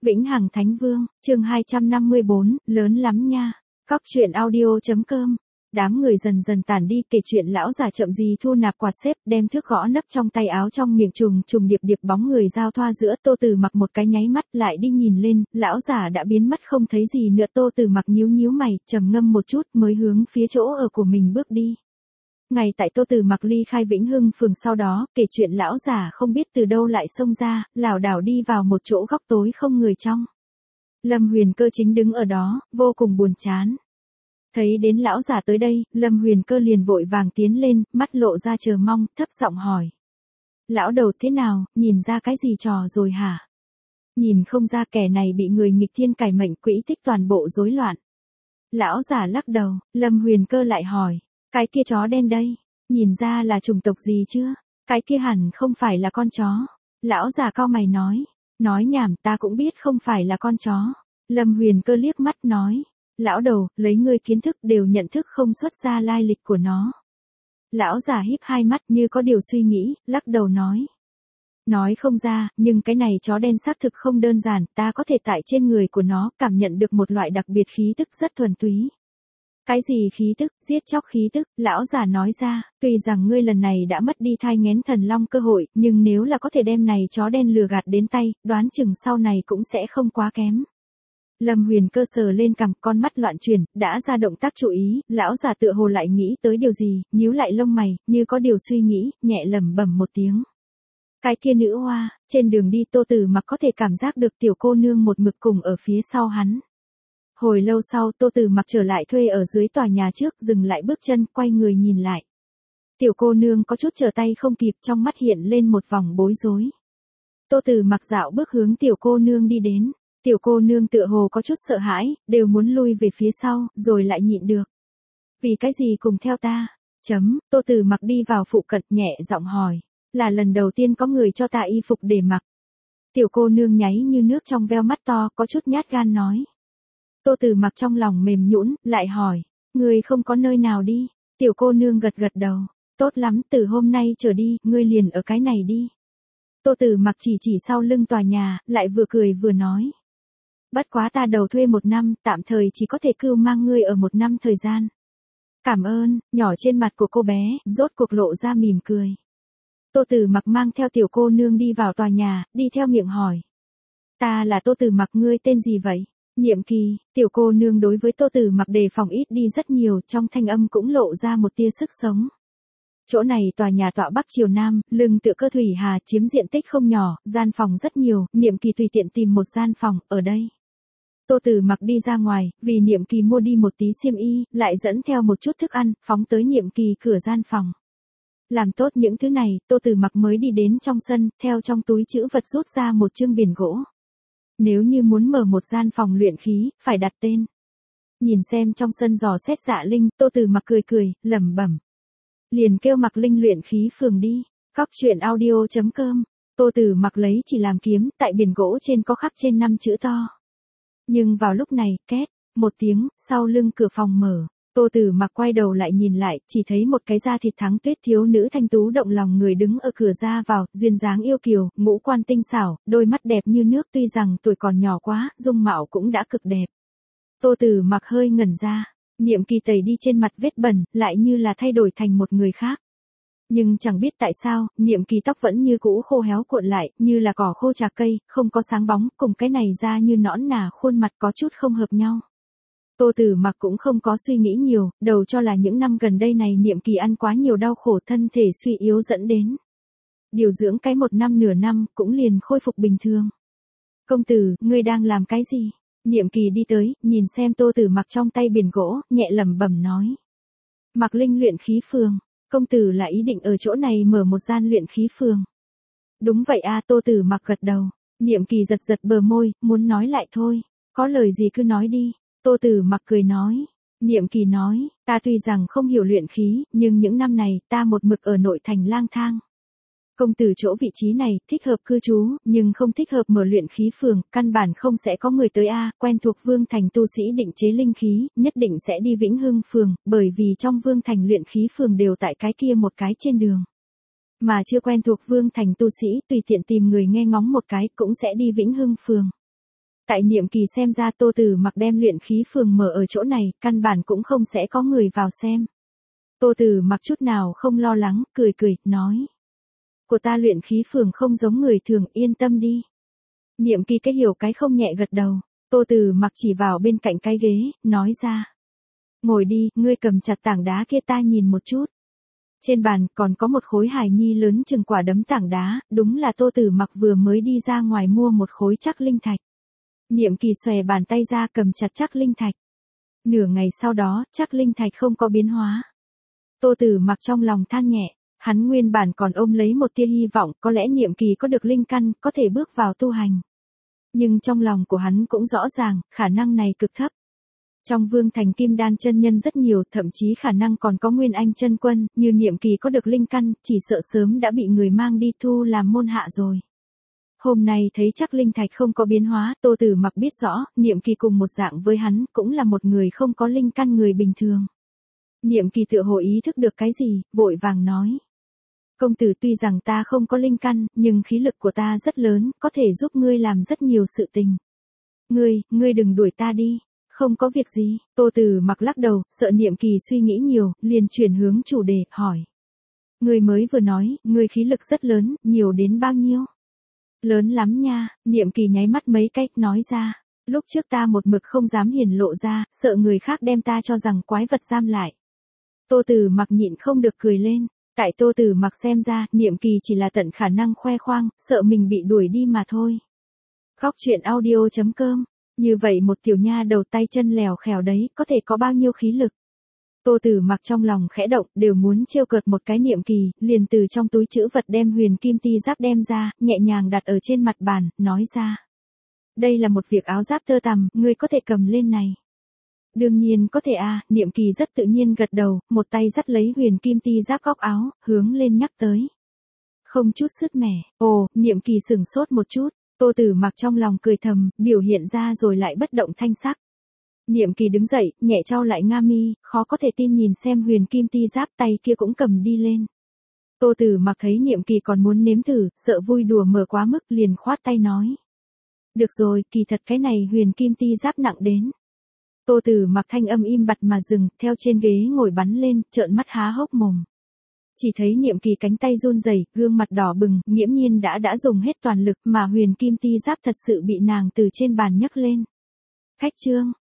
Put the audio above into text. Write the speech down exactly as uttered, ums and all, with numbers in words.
Vĩnh Hằng Thánh Vương, chương hai trăm năm mươi bốn, lớn lắm nha. Cóc truyện audio.com. Đám người dần dần tản đi, kể chuyện lão già chậm gì thu nạp quạt xếp, đem thước gõ nấp trong tay áo, trong miệng trùng trùng điệp điệp bóng người giao thoa giữa. Tô Từ Mặc một cái nháy mắt lại đi nhìn lên, lão già đã biến mất không thấy gì nữa. Tô Từ Mặc nhíu nhíu mày, trầm ngâm một chút mới hướng phía chỗ ở của mình bước đi. Ngày tại Tô Từ Mặc ly khai Vĩnh Hưng phường sau đó, kể chuyện lão già không biết từ đâu lại xông ra, lảo đảo đi vào một chỗ góc tối không người trong. Lâm Huyền Cơ chính đứng ở đó, vô cùng buồn chán. Thấy đến lão già tới đây, Lâm Huyền Cơ liền vội vàng tiến lên, mắt lộ ra chờ mong, thấp giọng hỏi. Lão đầu thế nào, nhìn ra cái gì trò rồi hả? Nhìn không ra, kẻ này bị người nghịch thiên cải mệnh, quỹ tích toàn bộ rối loạn. Lão già lắc đầu, Lâm Huyền Cơ lại hỏi. Cái kia chó đen đây, nhìn ra là chủng tộc gì chưa? Cái kia hẳn không phải là con chó. Lão già cau mày nói. Nói nhảm, ta cũng biết không phải là con chó. Lâm Huyền Cơ liếc mắt nói. Lão đầu, lấy ngươi kiến thức đều nhận thức không xuất ra lai lịch của nó. Lão già híp hai mắt như có điều suy nghĩ, lắc đầu nói. Nói không ra, nhưng cái này chó đen xác thực không đơn giản, ta có thể tại trên người của nó cảm nhận được một loại đặc biệt khí tức rất thuần túy. Cái gì khí tức, giết chóc khí tức, lão già nói ra, tuy rằng ngươi lần này đã mất đi thai nghén thần long cơ hội, nhưng nếu là có thể đem này chó đen lừa gạt đến tay, đoán chừng sau này cũng sẽ không quá kém. Lâm Huyền Cơ sờ lên cằm, con mắt loạn chuyển, đã ra động tác chú ý, lão già tựa hồ lại nghĩ tới điều gì, nhíu lại lông mày, như có điều suy nghĩ, nhẹ lẩm bẩm một tiếng. Cái kia nữ hoa, trên đường đi Tô Từ Mặc có thể cảm giác được tiểu cô nương một mực cùng ở phía sau hắn. Hồi lâu sau, Tô Từ Mặc trở lại thuê ở dưới tòa nhà trước, dừng lại bước chân, quay người nhìn lại. Tiểu cô nương có chút trở tay không kịp, trong mắt hiện lên một vòng bối rối. Tô Từ Mặc dạo bước hướng tiểu cô nương đi đến. Tiểu cô nương tựa hồ có chút sợ hãi, đều muốn lui về phía sau, rồi lại nhịn được. Vì cái gì cùng theo ta? Chấm, Tô Từ Mặc đi vào phụ cận, nhẹ giọng hỏi. Là lần đầu tiên có người cho ta y phục để mặc. Tiểu cô nương nháy như nước trong veo mắt to, có chút nhát gan nói. Tô Từ Mặc trong lòng mềm nhũn, lại hỏi, ngươi không có nơi nào đi? Tiểu cô nương gật gật đầu, tốt lắm, từ hôm nay trở đi, ngươi liền ở cái này đi. Tô Từ Mặc chỉ chỉ sau lưng tòa nhà, lại vừa cười vừa nói. Bất quá ta đầu thuê một năm, tạm thời chỉ có thể cưu mang ngươi ở một năm thời gian. Cảm ơn, nhỏ trên mặt của cô bé, rốt cuộc lộ ra mỉm cười. Tô Từ Mặc mang theo tiểu cô nương đi vào tòa nhà, đi theo miệng hỏi. Ta là Tô Từ Mặc, ngươi tên gì vậy? Nhiệm Kỳ, tiểu cô nương đối với Tô Từ Mặc đề phòng ít đi rất nhiều, trong thanh âm cũng lộ ra một tia sức sống. Chỗ này tòa nhà tọa bắc chiều nam, lưng tựa cơ thủy hà, chiếm diện tích không nhỏ, gian phòng rất nhiều, Niệm Kỳ tùy tiện tìm một gian phòng, ở đây. Tô Từ Mặc đi ra ngoài, vì Niệm Kỳ mua đi một tí xiêm y, lại dẫn theo một chút thức ăn, phóng tới Niệm Kỳ cửa gian phòng. Làm tốt những thứ này, Tô Từ Mặc mới đi đến trong sân, theo trong túi trữ vật rút ra một chương biển gỗ. Nếu như muốn mở một gian phòng luyện khí, phải đặt tên. Nhìn xem trong sân dò xét Dạ Linh, Tô Từ Mặc cười cười, lẩm bẩm. Liền kêu Mặc Linh luyện khí phường đi. Cóc truyện audio.com. Tô Từ Mặc lấy chỉ làm kiếm, tại biển gỗ trên có khắc trên năm chữ to. Nhưng vào lúc này, két, một tiếng, sau lưng cửa phòng mở. Tô Từ Mặc quay đầu lại nhìn lại, chỉ thấy một cái da thịt thắng tuyết thiếu nữ thanh tú động lòng người đứng ở cửa ra vào, duyên dáng yêu kiều, ngũ quan tinh xảo, đôi mắt đẹp như nước, tuy rằng tuổi còn nhỏ quá, dung mạo cũng đã cực đẹp. Tô Từ Mặc hơi ngẩn ra, Niệm Kỳ tẩy đi trên mặt vết bẩn, lại như là thay đổi thành một người khác. Nhưng chẳng biết tại sao, Niệm Kỳ tóc vẫn như cũ khô héo cuộn lại, như là cỏ khô trà cây, không có sáng bóng, cùng cái này da như nõn nà khuôn mặt có chút không hợp nhau. Tô Từ Mặc cũng không có suy nghĩ nhiều, đầu cho là những năm gần đây này Niệm Kỳ ăn quá nhiều đau khổ, thân thể suy yếu dẫn đến. Điều dưỡng cái một năm nửa năm, cũng liền khôi phục bình thường. Công tử, ngươi đang làm cái gì? Niệm Kỳ đi tới, nhìn xem Tô Từ Mặc trong tay biển gỗ, nhẹ lẩm bẩm nói. Mặc Linh luyện khí phường, công tử là ý định ở chỗ này mở một gian luyện khí phường. Đúng vậy a, Tô Từ Mặc gật đầu. Niệm Kỳ giật giật bờ môi, muốn nói lại thôi, có lời gì cứ nói đi. Tô Từ Mặc cười nói. Niệm Kỳ nói, ta tuy rằng không hiểu luyện khí, nhưng những năm này, ta một mực ở nội thành lang thang. Công tử chỗ vị trí này, thích hợp cư trú, nhưng không thích hợp mở luyện khí phường, căn bản không sẽ có người tới a, quen thuộc Vương Thành tu sĩ định chế linh khí, nhất định sẽ đi Vĩnh Hưng phường, bởi vì trong Vương Thành luyện khí phường đều tại cái kia một cái trên đường. Mà chưa quen thuộc Vương Thành tu sĩ, tùy tiện tìm người nghe ngóng một cái, cũng sẽ đi Vĩnh Hưng phường. Tại Niệm Kỳ xem ra Tô Tử Mặc đem luyện khí phường mở ở chỗ này, căn bản cũng không sẽ có người vào xem. Tô Tử Mặc chút nào không lo lắng, cười cười, nói. Của ta luyện khí phường không giống người thường, yên tâm đi. Niệm Kỳ cái hiểu cái không nhẹ gật đầu, Tô Tử Mặc chỉ vào bên cạnh cái ghế, nói ra. Ngồi đi, ngươi cầm chặt tảng đá kia ta nhìn một chút. Trên bàn còn có một khối hài nhi lớn chừng quả đấm tảng đá, đúng là Tô Tử Mặc vừa mới đi ra ngoài mua một khối chắc linh thạch. Niệm Kỳ xòe bàn tay ra cầm chặt chắc linh thạch. Nửa ngày sau đó, chắc linh thạch không có biến hóa. Tô Tử Mặc trong lòng than nhẹ, hắn nguyên bản còn ôm lấy một tia hy vọng, có lẽ Niệm Kỳ có được linh căn, có thể bước vào tu hành. Nhưng trong lòng của hắn cũng rõ ràng, khả năng này cực thấp. Trong Vương Thành Kim Đan chân nhân rất nhiều, thậm chí khả năng còn có Nguyên Anh chân quân, như Niệm Kỳ có được linh căn, chỉ sợ sớm đã bị người mang đi thu làm môn hạ rồi. Hôm nay thấy chắc linh thạch không có biến hóa, Tô Tử Mặc biết rõ, Niệm Kỳ cùng một dạng với hắn, cũng là một người không có linh căn người bình thường. Niệm Kỳ tựa hồ ý thức được cái gì, vội vàng nói. Công tử tuy rằng ta không có linh căn, nhưng khí lực của ta rất lớn, có thể giúp ngươi làm rất nhiều sự tình. Ngươi, ngươi đừng đuổi ta đi. Không có việc gì, Tô Tử Mặc lắc đầu, sợ Niệm Kỳ suy nghĩ nhiều, liền chuyển hướng chủ đề, hỏi. Ngươi mới vừa nói, ngươi khí lực rất lớn, nhiều đến bao nhiêu? Lớn lắm nha, Niệm Kỳ nháy mắt mấy cách, nói ra. Lúc trước ta một mực không dám hiển lộ ra, sợ người khác đem ta cho rằng quái vật giam lại. Tô Tử Mặc nhịn không được cười lên. Tại Tô Tử Mặc xem ra, Niệm Kỳ chỉ là tận khả năng khoe khoang, sợ mình bị đuổi đi mà thôi. Góc truyện audio chấm com. Như vậy một tiểu nha đầu tay chân lèo khèo đấy, có thể có bao nhiêu khí lực. Tô Tử Mặc trong lòng khẽ động, đều muốn trêu cợt một cái Niệm Kỳ, liền từ trong túi trữ vật đem huyền kim ti giáp đem ra, nhẹ nhàng đặt ở trên mặt bàn, nói ra. Đây là một việc áo giáp tơ tằm, ngươi có thể cầm lên này. Đương nhiên có thể à, Niệm Kỳ rất tự nhiên gật đầu, một tay dắt lấy huyền kim ti giáp góc áo, hướng lên nhắc tới. Không chút sứt mẻ, ồ, Niệm Kỳ sửng sốt một chút. Tô Tử Mặc trong lòng cười thầm, biểu hiện ra rồi lại bất động thanh sắc. Niệm Kỳ đứng dậy, nhẹ trao lại nga mi, khó có thể tin nhìn xem huyền kim ti giáp, tay kia cũng cầm đi lên. Tô Tử Mặc thấy Niệm Kỳ còn muốn nếm thử, sợ vui đùa mở quá mức, liền khoát tay nói. Được rồi, kỳ thật cái này huyền kim ti giáp nặng đến. Tô Tử Mặc thanh âm im bặt mà dừng, theo trên ghế ngồi bắn lên, trợn mắt há hốc mồm. Chỉ thấy Niệm Kỳ cánh tay run rẩy, gương mặt đỏ bừng, nghiễm nhiên đã đã dùng hết toàn lực, mà huyền kim ti giáp thật sự bị nàng từ trên bàn nhấc lên. Khách trương,